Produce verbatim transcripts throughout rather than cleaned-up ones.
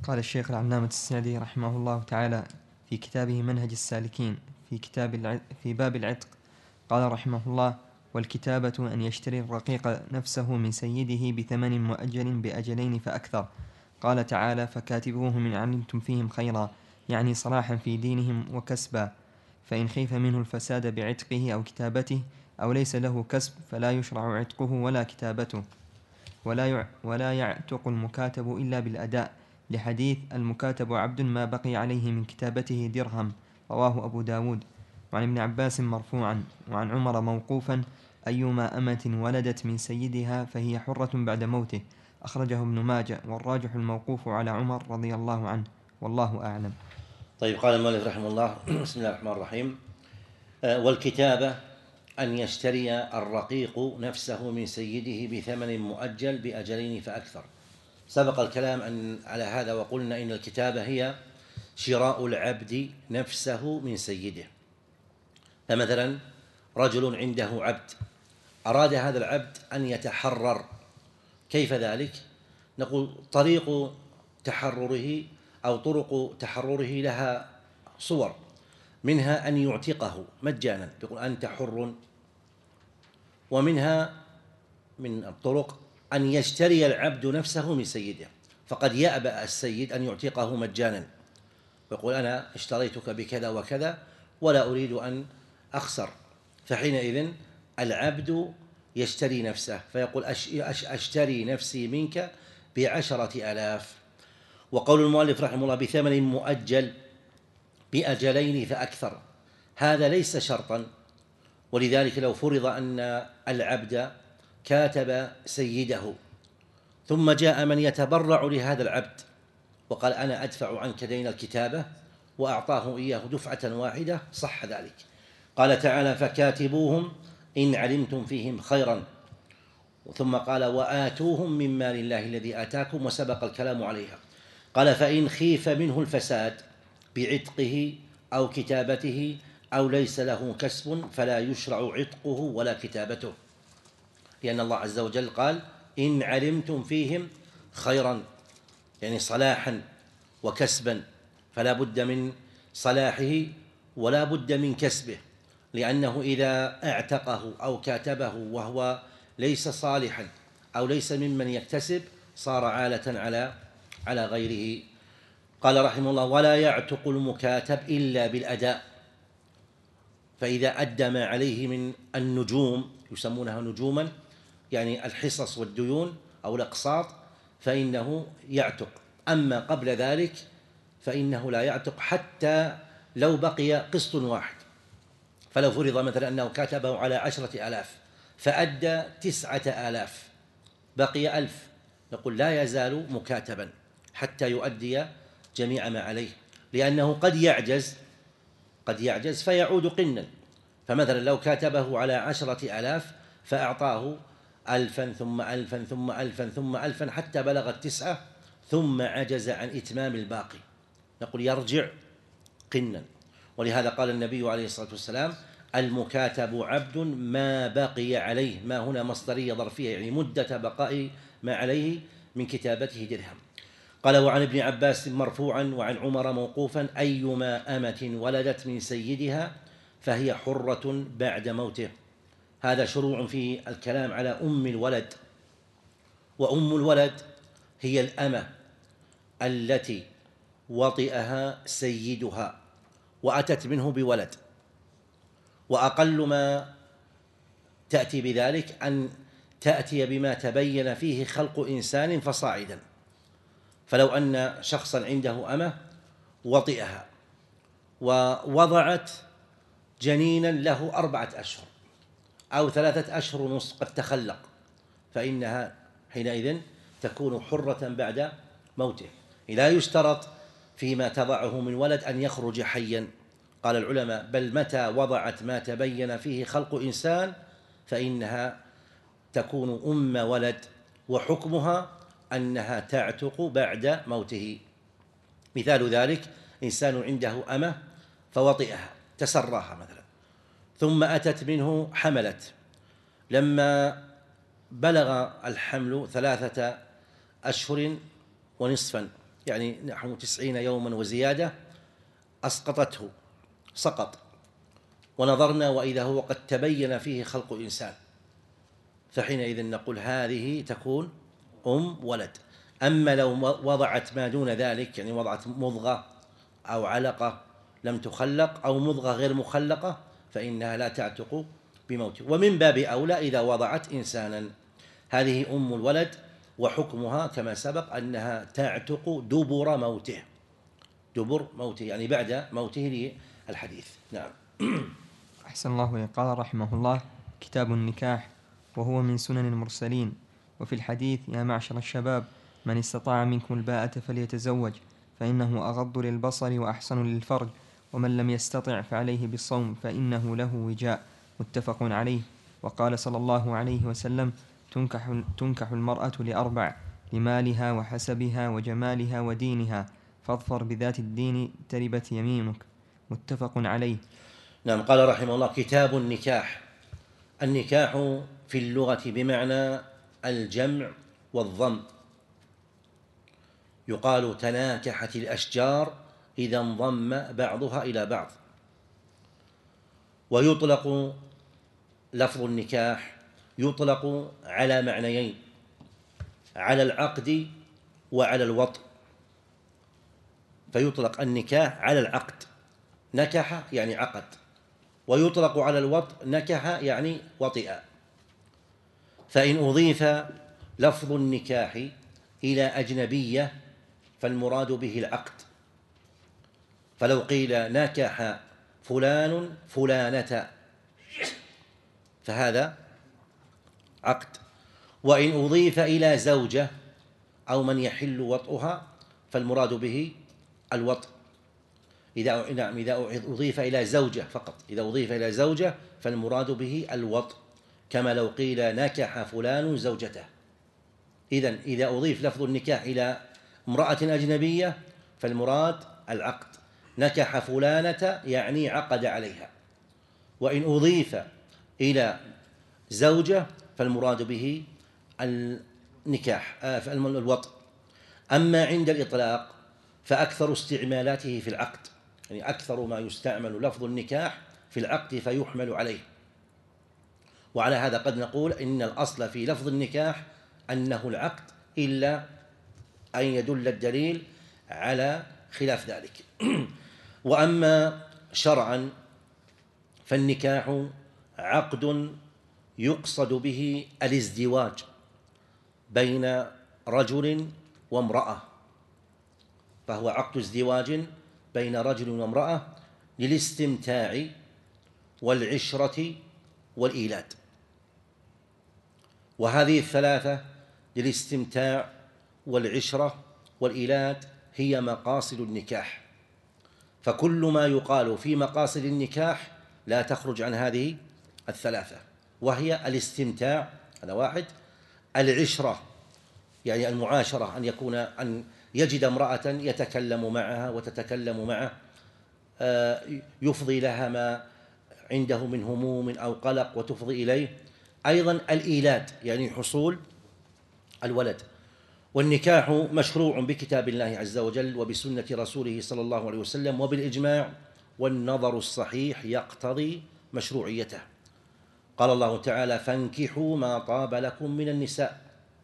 قال الشيخ العلامة السعدي رحمه الله تعالى في كتابه منهج السالكين في كتاب الع... في باب العتق قال رحمه الله: والكتابة أن يشتري الرقيق نفسه من سيده بثمن مؤجل بأجلين فأكثر. قال تعالى: فكاتبوهم إن علمتم فيهم خيرا، يعني صلاحا في دينهم وكسبا، فإن خيف منه الفساد بعتقه أو كتابته أو ليس له كسب فلا يشرع عتقه ولا كتابته، ولا يع... ولا يعتق المكاتب إلا بالأداء، لحديث: المكاتب عبد ما بقي عليه من كتابته درهم، رواه أبو داود. وعن ابن عباس مرفوعا وعن عمر موقوفا: أيما أمة ولدت من سيدها فهي حرة بعد موته، أخرجه ابن ماجه، والراجح الموقوف على عمر رضي الله عنه، والله أعلم. طيب، قال المؤلف رحمه الله: بسم الله الرحمن الرحيم. والكتابة أن يشتري الرقيق نفسه من سيده بثمن مؤجل بأجلين فأكثر. سبق الكلام أن على هذا، وقلنا إن الكتابة هي شراء العبد نفسه من سيده. فمثلا رجل عنده عبد، أراد هذا العبد أن يتحرر. كيف ذلك؟ نقول طريق تحرره أو طرق تحرره لها صور، منها أن يعتقه مجانا، يقول أنت حر. ومنها من الطرق أن يشتري العبد نفسه من سيده، فقد يأبى السيد أن يعتقه مجانا، يقول أنا اشتريتك بكذا وكذا ولا أريد أن أخسر، فحينئذ العبد يشتري نفسه فيقول أشتري نفسي منك بعشرة آلاف. وقول المؤلف رحمه الله بثمن مؤجل بأجلين فأكثر، هذا ليس شرطا، ولذلك لو فرض أن العبد كاتب سيده ثم جاء من يتبرع لهذا العبد وقال أنا أدفع عنك دين الكتابة وأعطاه إياه دفعة واحدة، صح ذلك. قال تعالى: فكاتبوهم إن علمتم فيهم خيرا، ثم قال: وآتوهم من مال الله الذي آتاكم، وسبق الكلام عليها. قال: فإن خيف منه الفساد بعتقه أو كتابته أو ليس له كسب فلا يشرع عتقه ولا كتابته، لأن الله عز وجل قال: إن علمتم فيهم خيرا، يعني صلاحا وكسبا، فلا بد من صلاحه ولا بد من كسبه، لأنه إذا اعتقه أو كاتبه وهو ليس صالحا أو ليس ممن يكتسب صار عالة على على غيره. قال رحمه الله: ولا يعتق المكاتب إلا بالأداء، فإذا أدى ما عليه من النجوم، يسمونها نجوما، يعني الحصص والديون أو الأقساط، فإنه يعتق. أما قبل ذلك فإنه لا يعتق حتى لو بقي قسط واحد. فلو فرض مثلا أنه كاتبه على عشرة آلاف فأدى تسعة آلاف، بقي ألف، نقول لا يزال مكاتبا حتى يؤدي جميع ما عليه، لأنه قد يعجز قد يعجز فيعود قنا. فمثلا لو كاتبه على عشرة آلاف فأعطاه ألفا ثم ألفا ثم ألفا ثم ألفا حتى بلغ التسعة ثم عجز عن إتمام الباقي، نقول يرجع قنا. ولهذا قال النبي عليه الصلاة والسلام: المكاتب عبد ما بقي عليه، ما هنا مصدرية ظرفية، يعني مدة بقاء ما عليه من كتابته درهم. قال: وعن ابن عباس مرفوعا وعن عمر موقوفا: أيما أمة ولدت من سيدها فهي حرة بعد موته. هذا شروع في الكلام على أم الولد. وأم الولد هي الأمة التي وطئها سيدها وأتت منه بولد، وأقل ما تأتي بذلك أن تأتي بما تبين فيه خلق إنسان فصاعدا. فلو أن شخصا عنده أمة وطئها ووضعت جنينا له أربعة أشهر أو ثلاثة أشهر ونصف قد تخلق، فإنها حينئذ تكون حرة بعد موته. لا يشترط فيما تضعه من ولد أن يخرج حيا، قال العلماء: بل متى وضعت ما تبين فيه خلق إنسان فإنها تكون أم ولد، وحكمها أنها تعتق بعد موته. مثال ذلك: إنسان عنده أمة فوطئها تسراها مثلا، ثم أتت منه حملت، لما بلغ الحمل ثلاثة أشهر ونصفا يعني نحو تسعين يوما وزيادة أسقطته، سقط، ونظرنا وإذا هو قد تبين فيه خلق إنسان، فحينئذ نقول هذه تكون أم ولد. أما لو وضعت ما دون ذلك، يعني وضعت مضغة أو علقة لم تخلق أو مضغة غير مخلقة، فإنها لا تعتق بموته. ومن باب أولى إذا وضعت إنسانا، هذه أم الولد، وحكمها كما سبق أنها تعتق دبر موته، دبر موته يعني بعد موته للحديث. نعم. أحسن الله إليك. قال رحمه الله: كتاب النكاح، وهو من سنن المرسلين. وفي الحديث: يا معشر الشباب من استطاع منكم الباءة فليتزوج فإنه أغض للبصر وأحسن للفرج، ومن لم يستطع فعليه بالصوم فإنه له وجاء، متفق عليه. وقال صلى الله عليه وسلم: تنكح, تنكح المرأة لأربع: لمالها وحسبها وجمالها ودينها، فاظفر بذات الدين تربت يمينك، متفق عليه. نعم. قال رحمه الله: كتاب النكاح. النكاح في اللغة بمعنى الجمع والضم، يقال تناكحت الأشجار إذا انضم بعضها إلى بعض. ويطلق لفظ النكاح يطلق على معنيين: على العقد وعلى الوطء. فيطلق النكاح على العقد، نكح يعني عقد، ويطلق على الوطء، نكح يعني وطئ. فإن أضيف لفظ النكاح إلى أجنبية فالمراد به العقد، فلو قيل نكح فلان فلانة فهذا عقد. وإن أضيف إلى زوجة أو من يحل وطئها فالمراد به الوطء. إذا نعم إذا أضيف إلى زوجة فقط، إذا أضيف إلى زوجة فالمراد به الوطء، كما لو قيل نكح فلان زوجته. إذن إذا أضيف لفظ النكاح إلى امرأة أجنبية فالمراد العقد، نكح فلانة يعني عقد عليها. وإن أضيف إلى زوجة فالمراد به النكاح آه الوطء. أما عند الإطلاق فأكثر استعمالاته في العقد، يعني أكثر ما يستعمل لفظ النكاح في العقد فيحمل عليه. وعلى هذا قد نقول إن الأصل في لفظ النكاح أنه العقد، إلا أن يدل الدليل على خلاف ذلك. وأما شرعا فالنكاح عقد يقصد به الازدواج بين رجل وامرأة، فهو عقد ازدواج بين رجل وامرأة للاستمتاع والعشرة والإيلاد. وهذه الثلاثة للاستمتاع والعشرة والإيلاد هي مقاصد النكاح، فكل ما يقال في مقاصد النكاح لا تخرج عن هذه الثلاثة، وهي الاستمتاع هذا واحد، العشرة يعني المعاشرة، أن يكون أن يجد امرأة يتكلم معها وتتكلم معه، يفضي لها ما عنده من هموم أو قلق وتفضي إليه. أيضا الإيلاد يعني حصول الولد. والنكاح مشروع بكتاب الله عز وجل وبسنة رسوله صلى الله عليه وسلم وبالإجماع، والنظر الصحيح يقتضي مشروعيته. قال الله تعالى: فانكحوا ما طاب لكم من النساء.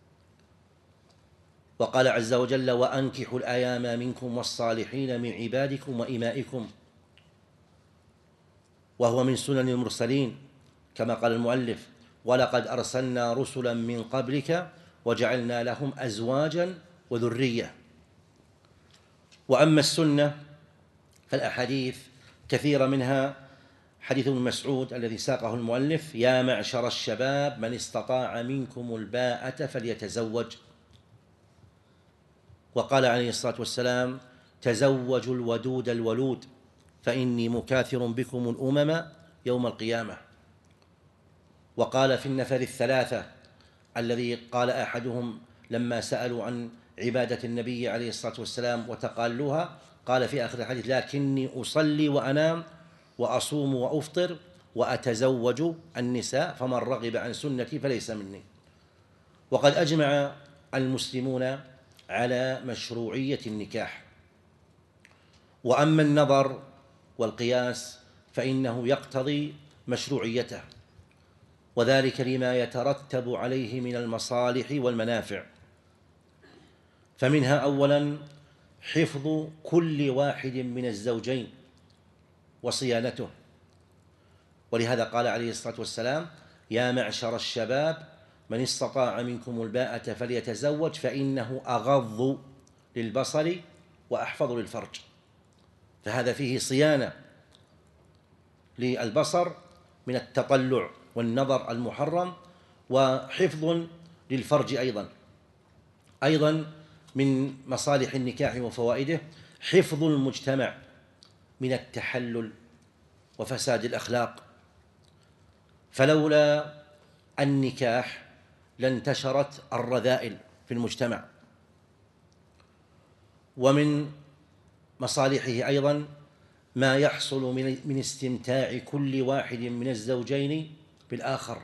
وقال عز وجل: وأنكحوا الأيام منكم والصالحين من عبادكم وإمائكم. وهو من سنن المرسلين كما قال المؤلف: ولقد أرسلنا رسلا من قبلك وجعلنا لهم أزواجا وذرية. وأما السنة فالأحاديث كثيرة، منها حديث ابن مسعود الذي ساقه المؤلف: يا معشر الشباب من استطاع منكم الباءة فليتزوج. وقال عليه الصلاة والسلام: تزوجوا الودود الولود فإني مكاثر بكم الأمم يوم القيامة. وقال في النفر الثلاثة الذي قال أحدهم لما سألوا عن عبادة النبي عليه الصلاة والسلام وتقالوها، قال في آخر الحديث: لكني أصلي وأنام وأصوم وأفطر وأتزوج النساء فمن رغب عن سنتي فليس مني. وقد أجمع المسلمون على مشروعية النكاح. وأما النظر والقياس فإنه يقتضي مشروعيته، وذلك لما يترتب عليه من المصالح والمنافع. فمنها أولا حفظ كل واحد من الزوجين وصيانته، ولهذا قال عليه الصلاة والسلام: يا معشر الشباب من استطاع منكم الباءة فليتزوج فإنه أغض للبصر وأحفظ للفرج. فهذا فيه صيانة للبصر من التطلع والنظر المحرم، وحفظ للفرج أيضا. أيضا من مصالح النكاح وفوائده حفظ المجتمع من التحلل وفساد الأخلاق، فلولا النكاح لانتشرت الرذائل في المجتمع. ومن مصالحه أيضا ما يحصل من استمتاع كل واحد من الزوجين بالآخر.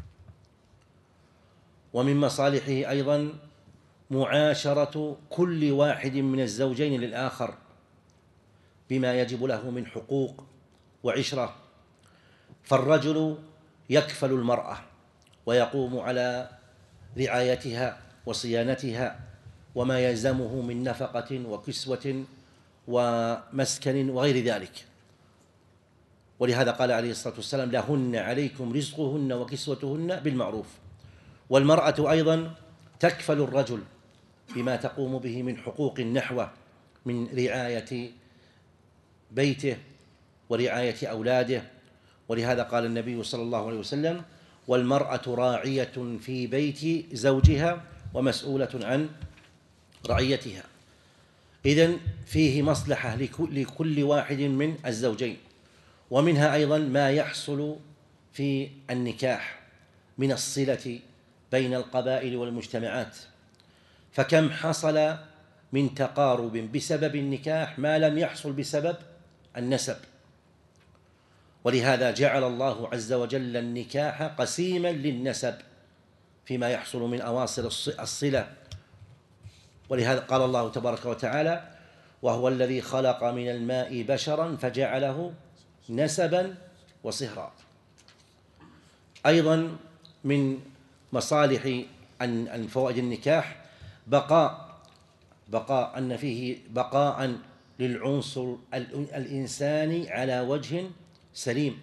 ومن مصالحه أيضا معاشرة كل واحد من الزوجين للآخر بما يجب له من حقوق وعشرة. فالرجل يكفل المرأة ويقوم على رعايتها وصيانتها وما يلزمه من نفقة وكسوة ومسكن وغير ذلك. ولهذا قال عليه الصلاة والسلام: لهن عليكم رزقهن وكسوتهن بالمعروف. والمرأة أيضا تكفل الرجل بما تقوم به من حقوق نحوه من رعاية بيته ورعاية أولاده. ولهذا قال النبي صلى الله عليه وسلم: والمرأة راعية في بيت زوجها ومسؤولة عن رعيتها. إذن فيه مصلحة لكل واحد من الزوجين. ومنها أيضا ما يحصل في النكاح من الصلة بين القبائل والمجتمعات، فكم حصل من تقارب بسبب النكاح ما لم يحصل بسبب النسب. ولهذا جعل الله عز وجل النكاح قسيما للنسب فيما يحصل من أواصر الصلة. ولهذا قال الله تبارك وتعالى: وهو الذي خلق من الماء بشرا فجعله نسبا وصهرا. أيضا من مصالح أن فوائد النكاح بقاء بقاء أن فيه بقاء للعنصر الإنساني على وجه سليم،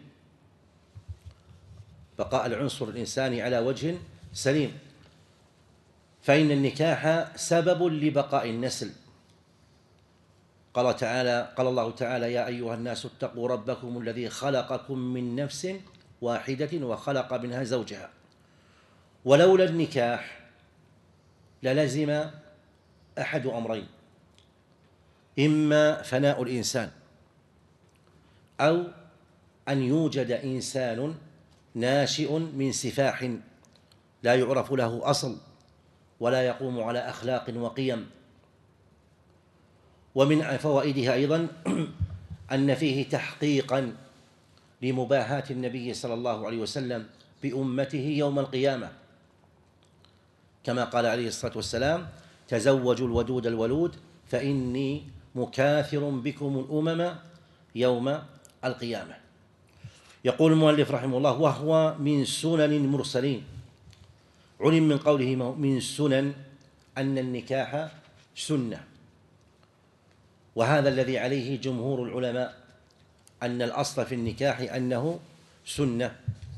بقاء العنصر الإنساني على وجه سليم. فإن النكاح سبب لبقاء النسل. قال تعالى قال الله تعالى: يا أيها الناس اتقوا ربكم الذي خلقكم من نفس واحدة وخلق منها زوجها. ولولا النكاح للزم أحد أمرين: إما فناء الإنسان، أو أن يوجد إنسان ناشئ من سفاح لا يعرف له أصل ولا يقوم على أخلاق وقيم. ومن فوائدها أيضا أن فيه تحقيقا لمباهاة النبي صلى الله عليه وسلم بأمته يوم القيامة، كما قال عليه الصلاة والسلام: تزوجوا الودود الولود فإني مكاثر بكم الأمم يوم القيامة. يقول المؤلف رحمه الله: وهو من سنن المرسلين. علم من قوله من سنن أن النكاح سنة، وهذا الذي عليه جمهور العلماء، أن الأصل في النكاح أنه سنة،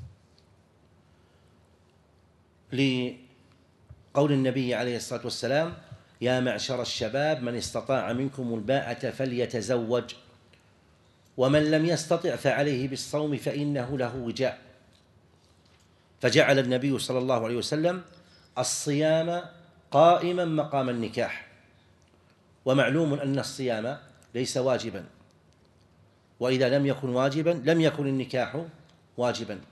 لقول النبي عليه الصلاة والسلام: يا معشر الشباب من استطاع منكم الباءة فليتزوج، ومن لم يستطع فعليه بالصوم فإنه له وجاء. فجعل النبي صلى الله عليه وسلم الصيام قائما مقام النكاح. ومعلوم أن الصيام ليس واجبا، وإذا لم يكن واجبا لم يكن النكاح واجبا،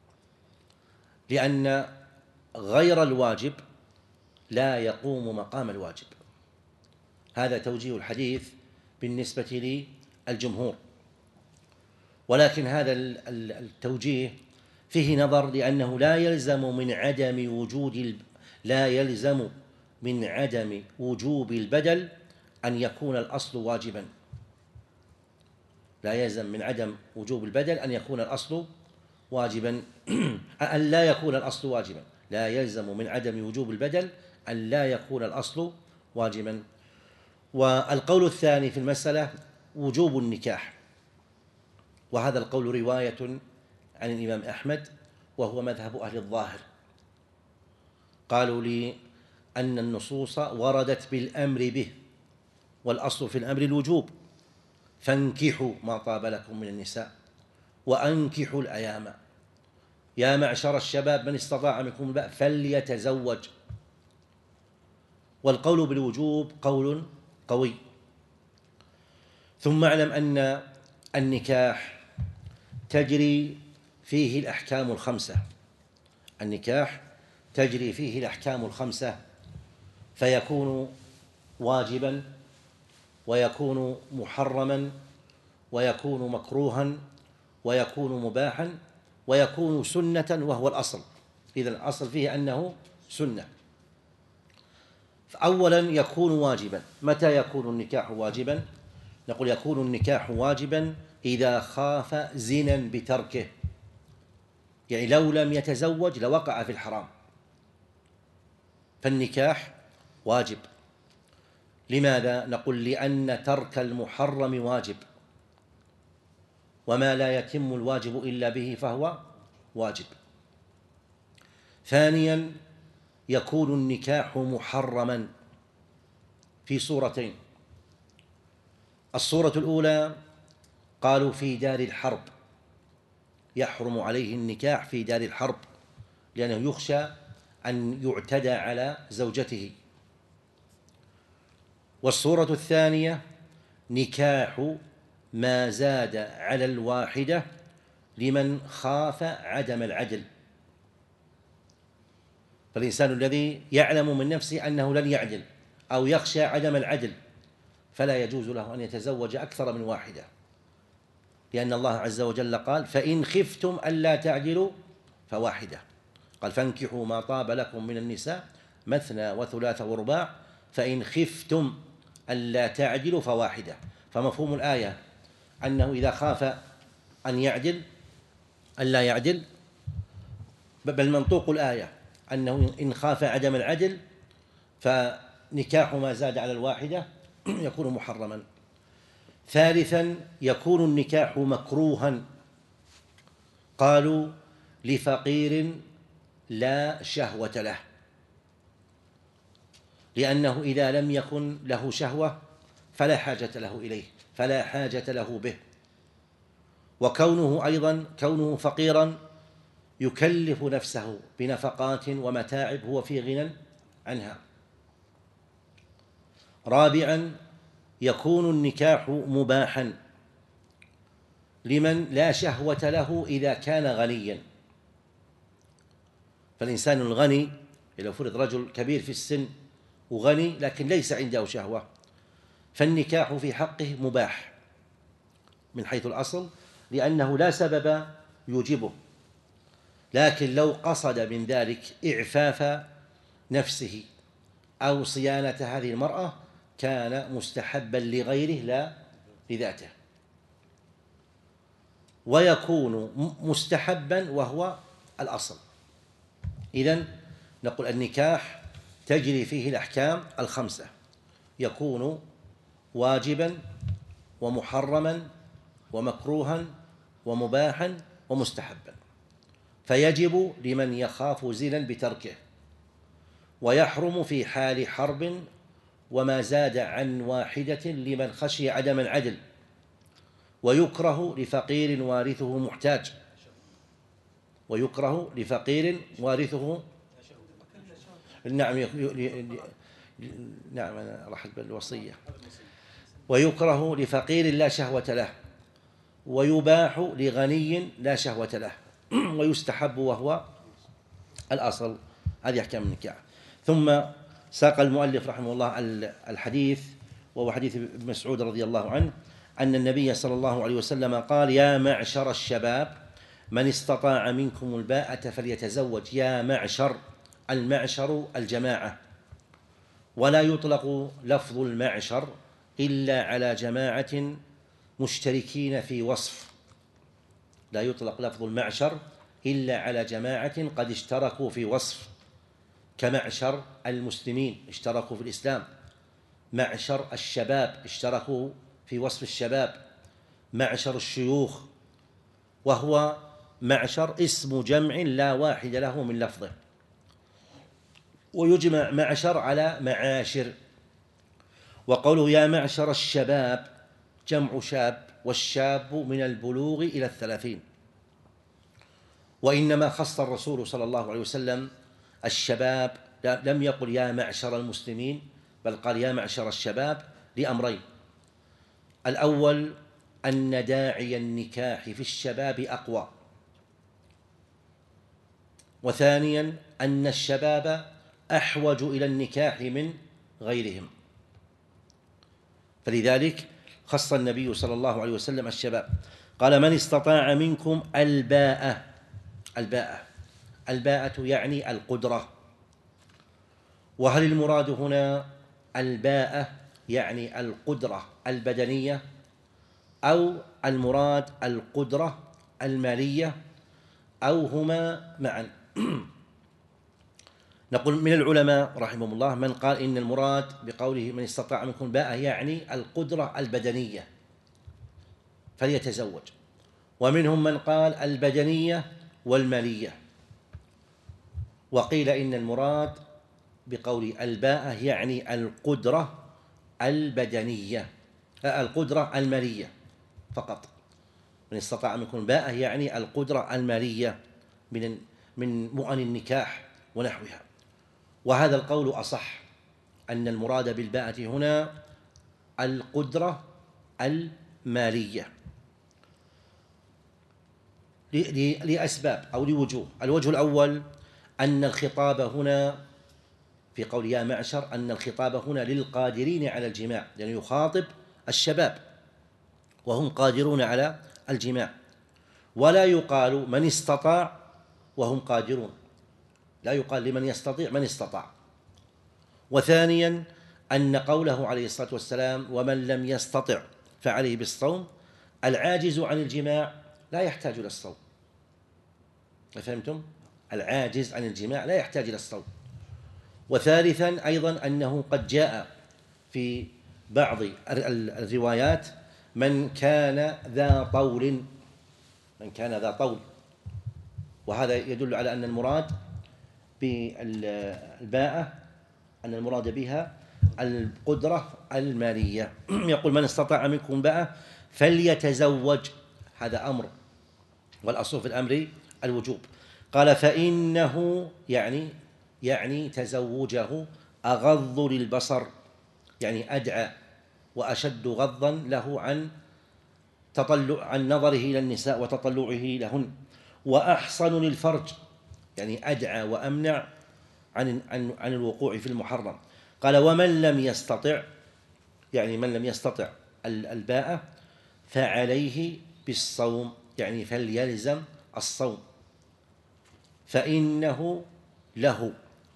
لأن غير الواجب لا يقوم مقام الواجب. هذا توجيه الحديث بالنسبة للجمهور. ولكن هذا التوجيه فيه نظر، لأنه لا يلزم من عدم وجود لا يلزم من عدم وجوب البدل أن يكون الأصل واجبا. لا يلزم من عدم وجوب البدل أن يكون الأصل واجبا أن لا يكون الأصل واجبا. لا يلزم من عدم وجوب البدل أن لا يكون الأصل واجبا. والقول الثاني في المسألة وجوب النكاح، وهذا القول رواية عن الإمام أحمد وهو مذهب أهل الظاهر. قالوا لي أن النصوص وردت بالأمر به، والأصل في الأمر الوجوب، فانكحوا ما طاب لكم من النساء وأنكحوا الأيام، يا معشر الشباب من استطاع منكم الباء فليتزوج. والقول بالوجوب قول قوي. ثم اعلم أن النكاح تجري فيه الأحكام الخمسة. النكاح تجري فيه الأحكام الخمسة، فيكون واجبا، ويكون محرما، ويكون مكروها، ويكون مباحا، ويكون سنة وهو الأصل. إذن الأصل فيه أنه سنة. أولا يكون واجبا. متى يكون النكاح واجبا؟ نقول يكون النكاح واجبا إذا خاف زنا بتركه، يعني لو لم يتزوج لوقع في الحرام، فالنكاح واجب. لماذا؟ نقول لأن ترك المحرم واجب، وما لا يتم الواجب إلا به فهو واجب. ثانيا يكون النكاح محرما في صورتين. الصورة الأولى قالوا في دار الحرب، يحرم عليه النكاح في دار الحرب لأنه يخشى أن يعتدى على زوجته. والصورة الثانية نكاح ما زاد على الواحدة لمن خاف عدم العدل، فالإنسان الذي يعلم من نفسه أنه لن يعدل أو يخشى عدم العدل فلا يجوز له أن يتزوج أكثر من واحدة، لأن الله عز وجل قال فإن خفتم ألا تعدلوا فواحدة. قال فانكحوا ما طاب لكم من النساء مثنى وثلاث ورباع فإن خفتم ألا تعدلوا فواحدة. فمفهوم الآية أنه إذا خاف أن يعدل ألا يعدل، بل منطوق الآية أنه إن خاف عدم العدل فنكاح ما زاد على الواحدة يكون محرما. ثالثا يكون النكاح مكروها. قالوا لفقير لا شهوة له، لأنه إذا لم يكن له شهوة فلا حاجة له إليه، فلا حاجة له به. وكونه أيضا كونه فقيرا يكلف نفسه بنفقات ومتاعب هو في غنى عنها. رابعا يكون النكاح مباحا لمن لا شهوة له إذا كان غنيا. فالإنسان الغني لو فرض رجل كبير في السن وغني لكن ليس عنده شهوة فالنكاح في حقه مباح من حيث الأصل، لأنه لا سبب يوجبه. لكن لو قصد من ذلك إعفاف نفسه أو صيانة هذه المرأة كان مستحبا لغيره لا لذاته، ويكون مستحبا وهو الأصل. إذن نقول النكاح تجري فيه الأحكام الخمسة، يكون واجبا ومحرما ومكروها ومباحا ومستحبا، فيجب لمن يخاف زنا بتركه، ويحرم في حال حرب وما زاد عن واحدة لمن خشي عدم العدل، ويكره لفقير وارثه محتاج، ويكره لفقير وارثه نعم نعم أنا راح بالوصية. ويكره لفقير لا شهوة له، ويباح لغني لا شهوة له، ويستحب وهو الأصل. هذه أحكام النكاح. ثم ساق المؤلف رحمه الله الحديث، وهو حديث ابن مسعود رضي الله عنه أن النبي صلى الله عليه وسلم قال يا معشر الشباب من استطاع منكم الباءة فليتزوج. يا معشر، المعشر الجماعة، ولا يطلق لفظ المعشر إلا على جماعة مشتركين في وصف، لا يطلق لفظ المعشر إلا على جماعة قد اشتركوا في وصف، كمعشر المسلمين اشتركوا في الإسلام، معشر الشباب اشتركوا في وصف الشباب، معشر الشيوخ، وهو معشر اسم جمع لا واحد له من لفظه. ويجمع معشر على معاشر، وقوله يا معشر الشباب جمع شاب، والشاب من البلوغ إلى الثلاثين. وإنما خص الرسول صلى الله عليه وسلم الشباب، لم يقل يا معشر المسلمين، بل قال يا معشر الشباب لأمرين: الأول أن داعي النكاح في الشباب أقوى، وثانيا أن الشباب أحوج إلى النكاح من غيرهم، فلذلك خص النبي صلى الله عليه وسلم الشباب. قال من استطاع منكم الباءة، الباءة الباءة يعني القدرة. وهل المراد هنا الباءة يعني القدرة البدنية، أو المراد القدرة المالية، أو هما معا؟ نقول من العلماء رحمهم الله من قال إن المراد بقوله من استطاع منكم الباءة يعني القدرة البدنية فليتزوج، ومنهم من قال البدنية والمالية، وقيل إن المراد بقول الباءة يعني القدرة البدنية، القدرة المالية فقط. من استطاع منكم الباءة يعني القدرة المالية من من مؤن النكاح ونحوها. وهذا القول أصح، أن المراد بالباءة هنا القدرة المالية لأسباب أو لوجوه. الوجه الأول أن الخطاب هنا في قول يا معشر أن الخطاب هنا للقادرين على الجماع، لأنه يعني يخاطب الشباب وهم قادرون على الجماع، ولا يقال من استطاع وهم قادرون، لا يقال لمن يستطيع من استطاع. وثانيا أن قوله عليه الصلاة والسلام ومن لم يستطع فعليه بالصوم، العاجز عن الجماع لا يحتاج إلى الصوم. فهمتم؟ العاجز عن الجماع لا يحتاج إلى الصوم. وثالثا أيضا أنه قد جاء في بعض الروايات من كان ذا طول، من كان ذا طول، وهذا يدل على أن المراد بالباءة أن المراد بها القدرة المالية. يقول من استطاع منكم باءة فليتزوج، هذا أمر، والأصل في الأمر الوجوب. قال فإنه يعني يعني تزوجه أغض للبصر، يعني أدعى وأشد غضا له عن تطلع عن نظره إلى النساء وتطلعه لهن، وأحصن للفرج، يعني أدعى وأمنع عن عن عن الوقوع في المحرم. قال ومن لم يستطع، يعني من لم يستطع الباءة فعليه بالصوم، يعني فليلزم الصوم، فإنه له،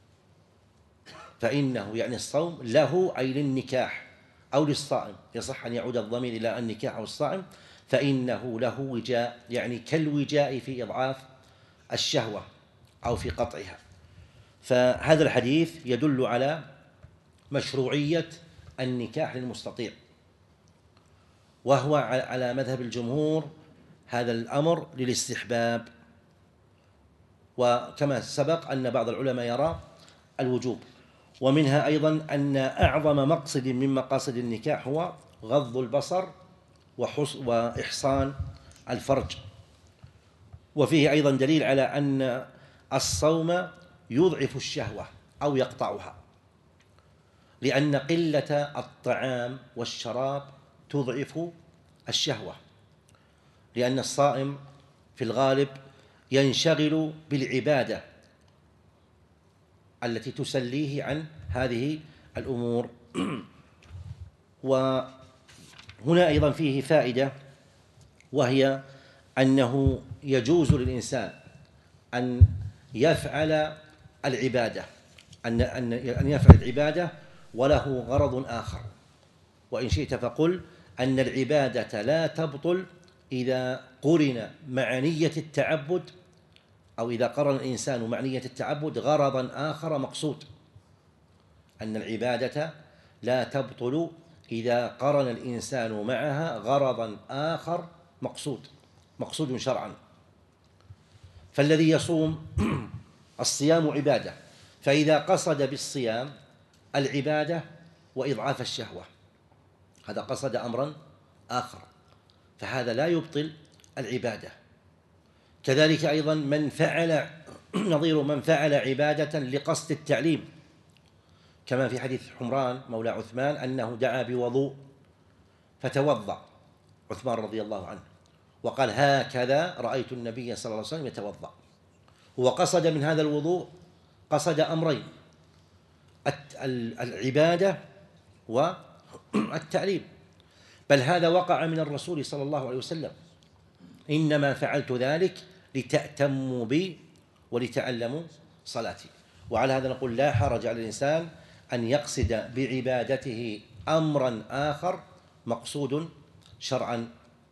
فإنه يعني الصوم له أي للنكاح أو للصائم، يصح أن يعود الضمير إلى النكاح أو الصائم، فإنه له وجاء، يعني كالوجاء في إضعاف الشهوة أو في قطعها. فهذا الحديث يدل على مشروعية النكاح للمستطيع، وهو على مذهب الجمهور هذا الأمر للاستحباب، وكما سبق أن بعض العلماء يرى الوجوب. ومنها أيضا أن أعظم مقصد من مقاصد النكاح هو غض البصر وإحصان الفرج. وفيه أيضا دليل على أن الصوم يضعف الشهوة أو يقطعها، لأن قلة الطعام والشراب تضعف الشهوة، لأن الصائم في الغالب ينشغل بالعبادة التي تسليه عن هذه الأمور. وهنا أيضا فيه فائدة، وهي أنه يجوز للإنسان أن يفعل العبادة، أن أن يفعل العبادة وله غرض آخر. وإن شئت فقل أن العبادة لا تبطل إذا قرن مع نية التعبد، أو إذا قرن الإنسان مع نية التعبد غرضا آخر مقصود. أن العبادة لا تبطل إذا قرن الإنسان معها غرضا آخر مقصود مقصود شرعا. فالذي يصوم الصيام عبادة، فإذا قصد بالصيام العبادة وإضعاف الشهوة، هذا قصد أمرا آخر، فهذا لا يبطل العبادة. كذلك أيضا من فعل نظير من فعل عبادة لقصد التعليم، كما في حديث حمران مولى عثمان أنه دعا بوضوء فتوضأ عثمان رضي الله عنه وقال: هكذا رأيت النبي صلى الله عليه وسلم يتوضأ. هو قصد من هذا الوضوء قصد أمرين: العبادة والتعليم، بل هذا وقع من الرسول صلى الله عليه وسلم: إنما فعلت ذلك لتأتموا بي ولتعلموا صلاتي. وعلى هذا نقول لا حرج على الإنسان أن يقصد بعبادته أمرا آخر مقصود شرعا.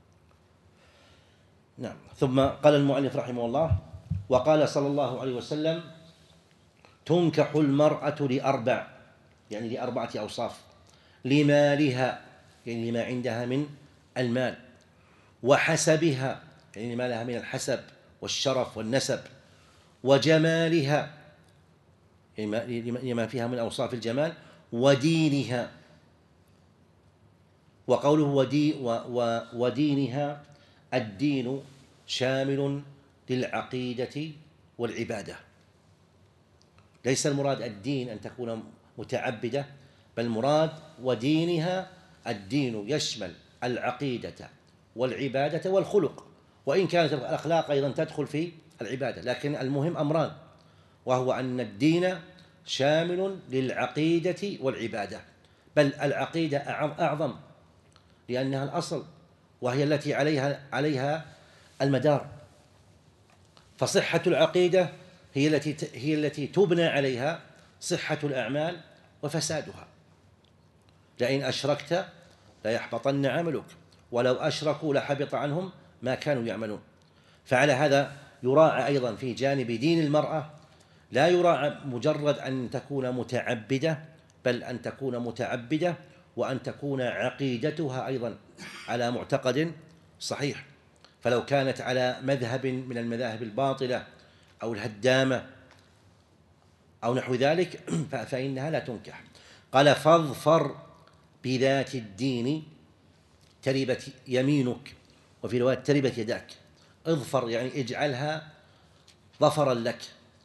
نعم. ثم قال المؤلف رحمه الله: وقال صلى الله عليه وسلم: تنكح المرأة لأربع، يعني لأربعة أوصاف: لمالها، يعني لما عندها من المال، وحسبها، يعني لما لها من الحسب والشرف والنسب، وجمالها، يعني لما فيها من أوصاف الجمال، ودينها. وقوله ودي ودينها، الدين شامل للعقيدة والعبادة، ليس المراد الدين أن تكون متعبدة، بل المراد ودينها الدين يشمل العقيدة والعبادة والخلق، وإن كانت الأخلاق أيضا تدخل في العبادة، لكن المهم أمران، وهو أن الدين شامل للعقيدة والعبادة، بل العقيدة أعظم لأنها الأصل وهي التي عليها عليها المدار. فصحة العقيدة هي التي هي التي تبنى عليها صحة الأعمال وفسادها. لئن أشركت ليحبطن عملك ولو أشركوا لحبط عنهم ما كانوا يعملون. فعلى هذا يراعى أيضا في جانب دين المرأة، لا يراعى مجرد أن تكون متعبدة، بل أن تكون متعبدة وأن تكون عقيدتها أيضا على معتقد صحيح. فلو كانت على مذهب من المذاهب الباطلة أو الهدامة أو نحو ذلك فإنها لا تنكح. قال: فاظفر بذات الدين تربت يمينك، وفي رواية تربت يداك. اظفر يعني اجعلها ظفرا لك،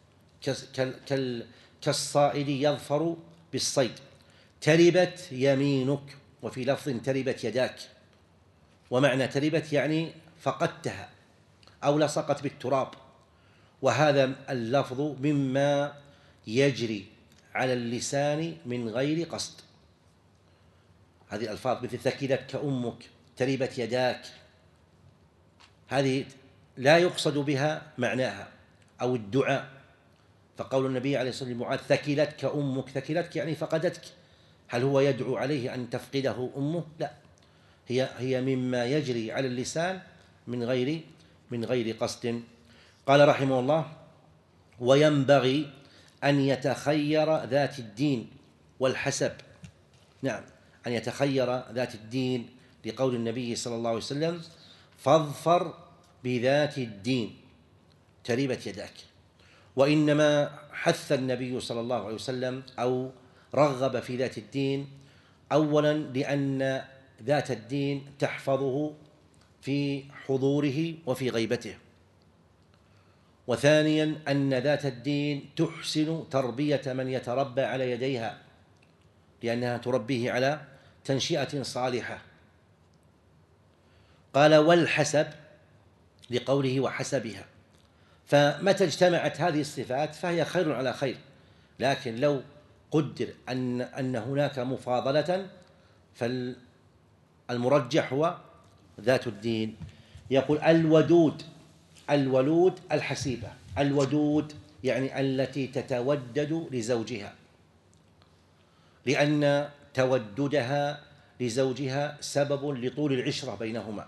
كالصائد يظفر بالصيد. تربت يمينك، وفي لفظ تربت يداك. ومعنى تربت يعني فقدتها أو لصقت بالتراب، وهذا اللفظ مما يجري على اللسان من غير قصد. هذه الألفاظ مثل ثكلتك أمك، تربت يداك، هذه لا يقصد بها معناها أو الدعاء. فقول النبي عليه الصلاة والسلام لمعاذ: ثكلتك أمك، ثكلتك يعني فقدتك، هل هو يدعو عليه أن تفقده أمه؟ لا، هي هي مما يجري على اللسان من غير من غير قصد. قال رحمه الله: وينبغي أن يتخير ذات الدين والحسب. نعم، أن يتخير ذات الدين، لقول النبي صلى الله عليه وسلم: فاظفر بذات الدين تربت يداك. وإنما حث النبي صلى الله عليه وسلم أو رغب في ذات الدين أولا لأن ذات الدين تحفظه في حضوره وفي غيبته، وثانيا أن ذات الدين تحسن تربية من يتربى على يديها، لأنها تربيه على تنشئة صالحة. قال: والحسب، لقوله وحسبها، فمتى اجتمعت هذه الصفات فهي خير على خير. لكن لو قدر أن أن هناك مفاضلة فالمرجح هو ذات الدين. يقول: الودود، الولود الحسيبة، الودود يعني التي تتودد لزوجها. لأن توددها لزوجها سبب لطول العشرة بينهما،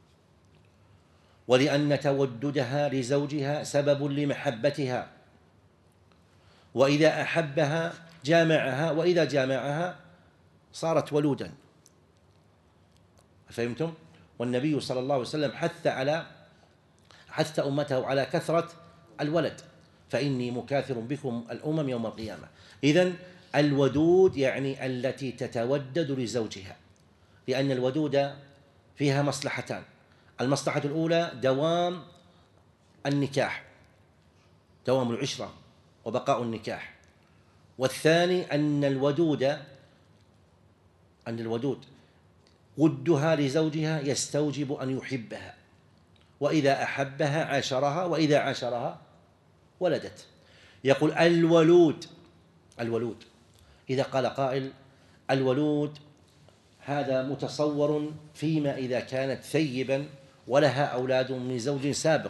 ولأن توددها لزوجها سبب لمحبتها، وإذا أحبها جامعها، وإذا جامعها صارت ولودا. فهمتم؟ والنبي صلى الله عليه وسلم حث على حث أمته على كثرة الولد، فإني مكاثر بكم الأمم يوم القيامة. إذن الودود يعني التي تتودد لزوجها، لأن الودود فيها مصلحتان: المصلحة الأولى دوام النكاح، دوام العشرة وبقاء النكاح، والثاني أن الودود أن الودود ودها لزوجها يستوجب أن يحبها، وإذا أحبها عاشرها، وإذا عاشرها ولدت. يقول الولود الولود إذا قال قائل الولود هذا متصور فيما إذا كانت ثيبا ولها أولاد من زوج سابق،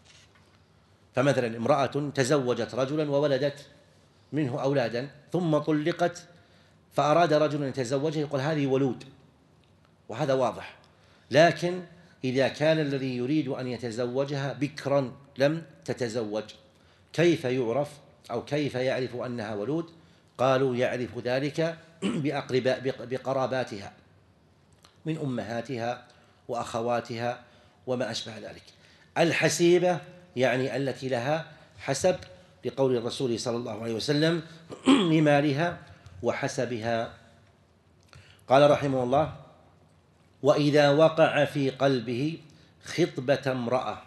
فمثلا امرأة تزوجت رجلا وولدت منه أولادا ثم طلقت فأراد رجل أن يتزوجها، يقول هذه ولود، وهذا واضح. لكن إذا كان الذي يريد أن يتزوجها بكرا لم تتزوج، كيف يعرف أو كيف يعرف أنها ولود؟ قالوا يعرف ذلك بقراباتها من أمهاتها وأخواتها وما أشبه ذلك. الحسيبة يعني التي لها حسب، لقول الرسول صلى الله عليه وسلم لمالها وحسبها. قال رحمه الله: وإذا وقع في قلبه خطبة امرأة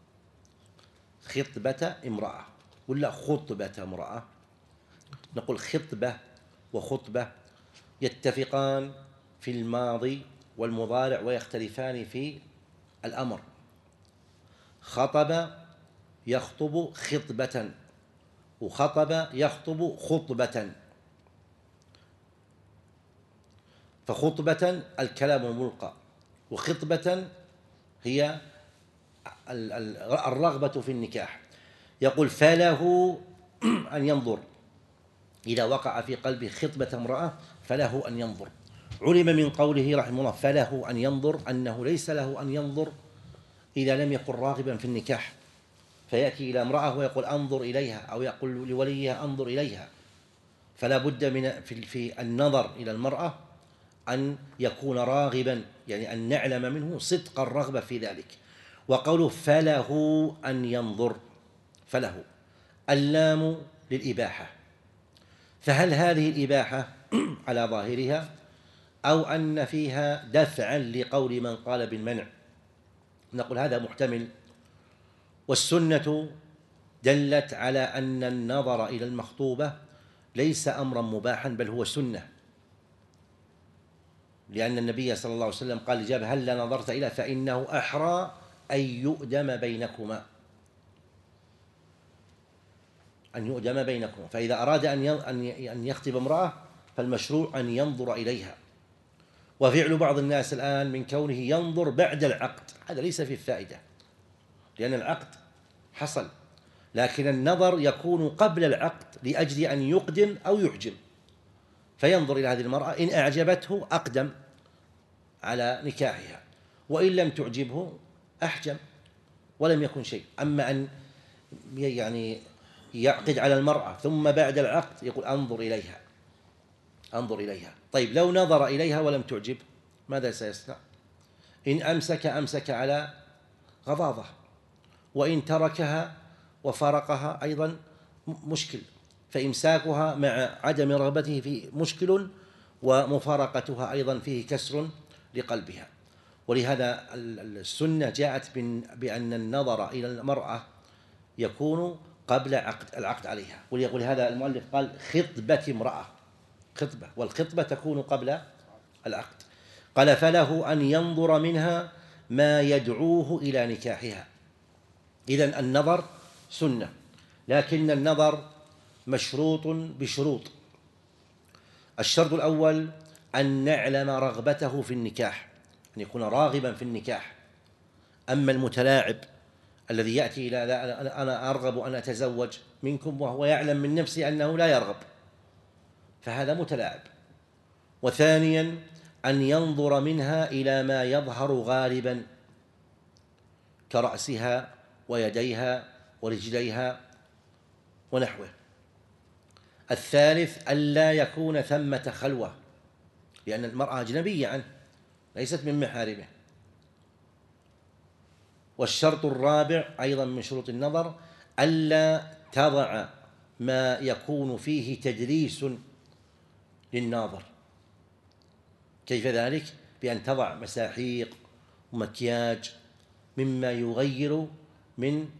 خطبة امرأة ولا خطبة امرأة، نقول خطبة وخطبة يتفقان في الماضي والمضارع ويختلفان في الأمر. خطب يخطب خطبة، وخطب يخطب خطبة. فخطبة الكلام الملقى، وخطبة هي الرغبة في النكاح. يقول فله أن ينظر، إذا وقع في قلبه خطبة امرأة فله أن ينظر. علم من قوله رحمه الله فله أن ينظر أنه ليس له أن ينظر إذا لم يكن راغبا في النكاح، فيأتي إلى امرأة ويقول أنظر إليها، أو يقول لوليها أنظر إليها. فلا بد من في النظر إلى المرأة أن يكون راغبا، يعني أن نعلم منه صدق الرغبة في ذلك. وقوله فله أن ينظر، فله اللام للإباحة، فهل هذه الإباحة على ظاهرها أو أن فيها دفعا لقول من قال بالمنع؟ نقول هذا محتمل، والسنة دلت على أن النظر إلى المخطوبة ليس أمرا مباحا بل هو سنة، لأن النبي صلى الله عليه وسلم قال لجابر هل نظرت إلى فإنه أحرى أن يؤدم بينكما أن يؤدم بينكما فإذا أراد أن يخطب امرأة فالمشروع أن ينظر إليها. وفعل بعض الناس الآن من كونه ينظر بعد العقد هذا ليس فيه فائدة، لأن العقد حصل، لكن النظر يكون قبل العقد لأجل أن يقدم أو يحجم، فينظر إلى هذه المرأة إن أعجبته أقدم على نكاحها، وإن لم تعجبه أحجم ولم يكن شيء. أما أن يعني يعقد على المرأة ثم بعد العقد يقول أنظر إليها أنظر إليها طيب لو نظر إليها ولم تعجب ماذا سيصنع؟ إن أمسك أمسك على غضاضة، وإن تركها وفارقها أيضا مشكل، فإمساكها مع عدم رغبته في مشكل، ومفارقتها أيضا فيه كسر لقلبها. ولهذا السنة جاءت بأن النظر إلى المرأة يكون قبل عقد العقد عليها، وليقول هذا المؤلف قال خطبة امرأة، خطبة، والخطبة تكون قبل العقد. قال فله أن ينظر منها ما يدعوه إلى نكاحها. إذن النظر سنة، لكن النظر مشروط بشروط. الشرط الأول أن نعلم رغبته في النكاح، أن يكون راغبا في النكاح. أما المتلاعب الذي يأتي إلى أنا أرغب أن أتزوج منكم وهو يعلم من نفسه أنه لا يرغب، فهذا متلاعب، وثانيا أن ينظر منها إلى ما يظهر غالبا كرأسها ويديها ورجليها ونحوه. الثالث ألا يكون ثمة خلوة، لأن المرأة أجنبية عنه ليست من محارمه. والشرط الرابع أيضا من شروط النظر ألا تضع ما يكون فيه تدليس للناظر. كيف ذلك؟ بأن تضع مساحيق ومكياج مما يغير من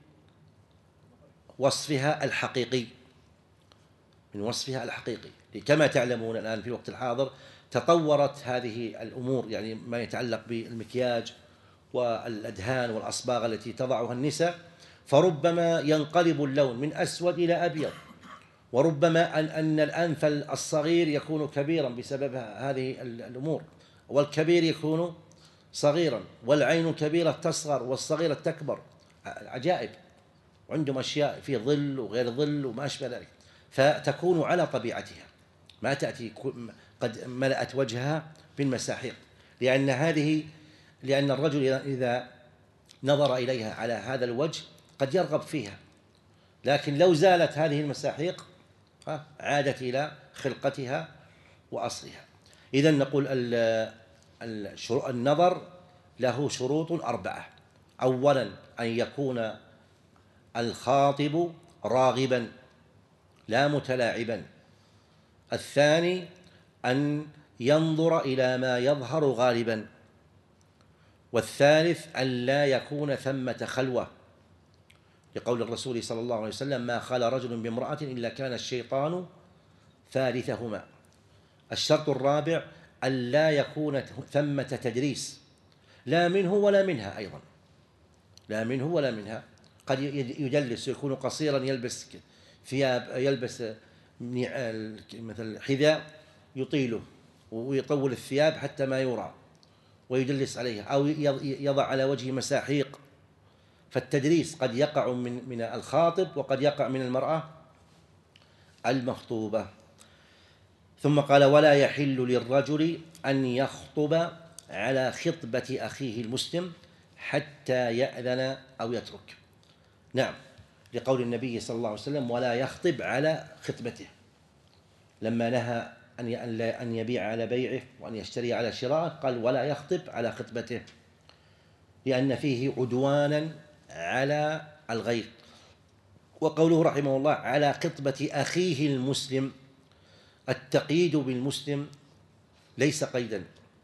وصفها الحقيقي من وصفها الحقيقي كما تعلمون الآن في الوقت الحاضر تطورت هذه الأمور، يعني ما يتعلق بالمكياج والأدهان والأصباغ التي تضعها النساء، فربما ينقلب اللون من أسود إلى أبيض، وربما أن, أن الأنف الصغير يكون كبيرا بسبب هذه الأمور، والكبير يكون صغيرا، والعين الكبيرة تصغر والصغيرة تكبر. عجائب، عندهم أشياء في ظل وغير ظل وما أشبه ذلك، فتكون على طبيعتها، ما تأتي قد ملأت وجهها بالمساحيق، لأن هذه لأن الرجل إذا نظر إليها على هذا الوجه قد يرغب فيها، لكن لو زالت هذه المساحيق عادت إلى خلقتها وأصلها. إذن نقول النظر له شروط أربعة: أولا أن يكون الخاطب راغبا لا متلاعبا. الثاني أن ينظر إلى ما يظهر غالبا. والثالث أن لا يكون ثمة خلوة، لقول الرسول صلى الله عليه وسلم: ما خلا رجل بامرأة إلا كان الشيطان ثالثهما. الشرط الرابع أن لا يكون ثمة تدريس، لا منه ولا منها، أيضا لا منه ولا منها. قد يدلس، يكون قصيرا، يلبس ثياب، يلبس مثل حذاء يطيله ويطول الثياب حتى ما يرى ويدلس عليها، أو يضع على وجهه مساحيق. فالتدريس قد يقع من من الخاطب وقد يقع من المرأة المخطوبة. ثم قال: ولا يحل للرجل أن يخطب على خطبة أخيه المسلم حتى يأذن أو يترك. نعم، لقول النبي صلى الله عليه وسلم: ولا يخطب على خطبته، لما نهى أن يبيع على بيعه وأن يشتري على شرائه قال: ولا يخطب على خطبته، لأن فيه عدوانا على الغير. وقوله رحمه الله: على خطبة أخيه المسلم، التقييد بالمسلم ليس قيدا،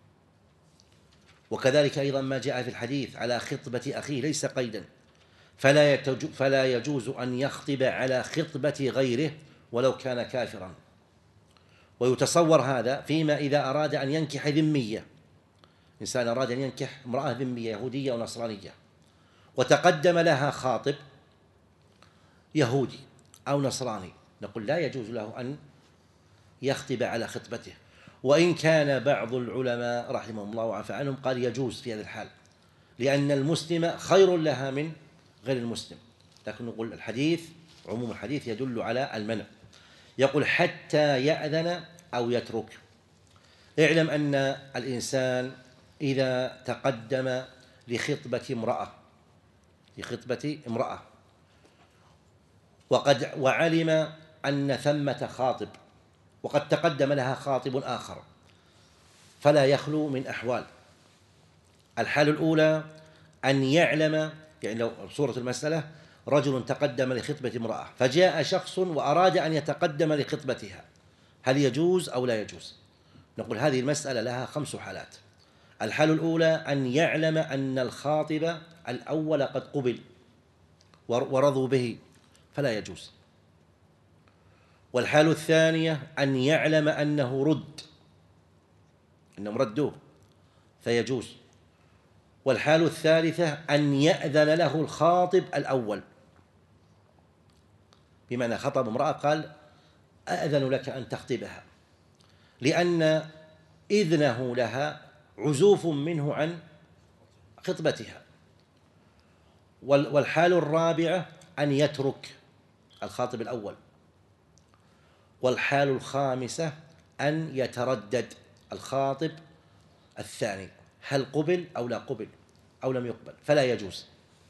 وكذلك أيضا ما جاء في الحديث على خطبة أخيه ليس قيدا، فلا فلا يجوز أن يخطب على خطبة غيره ولو كان كافرا. ويتصور هذا فيما إذا أراد أن ينكح ذمية، إنسان أراد أن ينكح امرأة ذمية يهودية أو نصرانية، وتقدم لها خاطب يهودي أو نصراني، نقول لا يجوز له أن يخطب على خطبته. وإن كان بعض العلماء رحمهم الله وعفى عنهم قال يجوز في هذا الحال، لأن المسلم خير لها من غير المسلم، لكن نقول الحديث، عموم الحديث يدل على المنع. يقول: حتى يأذن أو يترك. اعلم أن الإنسان إذا تقدم لخطبة امرأة لخطبة امرأة وقد وعلم أن ثمة خاطب وقد تقدم لها خاطب آخر، فلا يخلو من أحوال. الحالة الأولى أن يعلم، يعني لو صورة المسألة رجل تقدم لخطبة امرأة فجاء شخص وأراد أن يتقدم لخطبتها، هل يجوز أو لا يجوز؟ نقول هذه المسألة لها خمس حالات. الحالة الأولى أن يعلم أن الخاطب الأول قد قبل ورضوا به فلا يجوز. والحالة الثانية أن يعلم أنه رد أنهم ردوه فيجوز. والحالة الثالثة أن يأذن له الخاطب الأول، بمعنى خطب امرأة قال: أأذن لك أن تخطبها، لأن إذنه لها عزوف منه عن خطبتها. والحالة الرابعة أن يترك الخاطب الأول. والحالة الخامسة أن يتردد، الخاطب الثاني هل قبل أو لا قبل أو لم يقبل، فلا يجوز.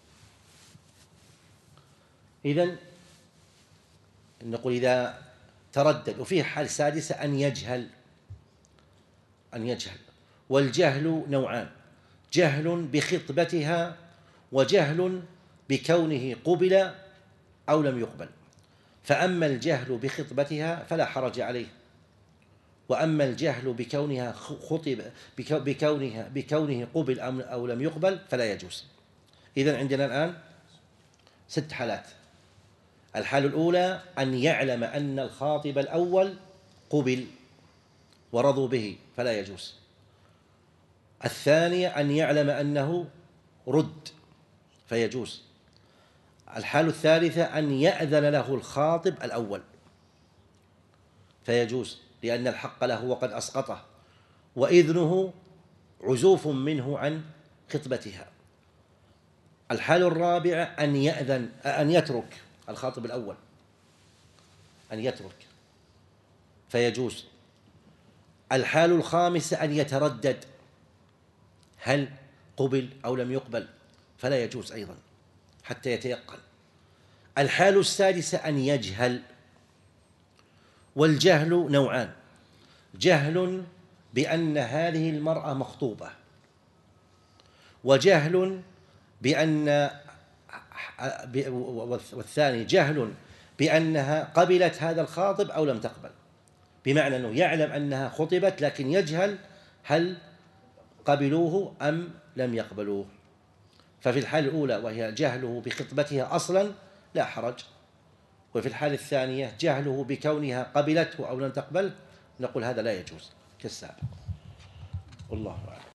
إذن نقول إذا تردد. وفيه حال سادسة أن يجهل، أن يجهل والجهل نوعان: جهل بخطبتها وجهل بكونه قبل أو لم يقبل. فأما الجهل بخطبتها فلا حرج عليه، وأما الجهل بكونها خطب بكونها بكونه قبل أو لم يقبل فلا يجوز. إذن عندنا الآن ست حالات. الحالة الأولى أن يعلم أن الخاطب الأول قبل ورضوا به فلا يجوز. الثانية أن يعلم أنه رد فيجوز. الحالة الثالثة أن يأذن له الخاطب الأول فيجوز، لأن الحق له وقد أسقطه، وإذنه عزوف منه عن خطبتها. الحالة الرابعة أن يأذن أن يترك الخاطب الأول، أن يترك فيجوز. الحالة الخامسة أن يتردد هل قبل أو لم يقبل فلا يجوز أيضا حتى يتيقن. الحالة السادسة أن يجهل، والجهل نوعان: جهل بأن هذه المرأة مخطوبة، وجهل بأن والثاني جهل بأنها قبلت هذا الخاطب أو لم تقبل، بمعنى أنه يعلم أنها خطبت لكن يجهل هل قبلوه أم لم يقبلوه. ففي الحالة الأولى وهي جهله بخطبتها أصلا لا حرج، وفي الحالة الثانية جهله بكونها قبلته أو لم تقبل نقول هذا لا يجوز كالسابق. والله أعلم.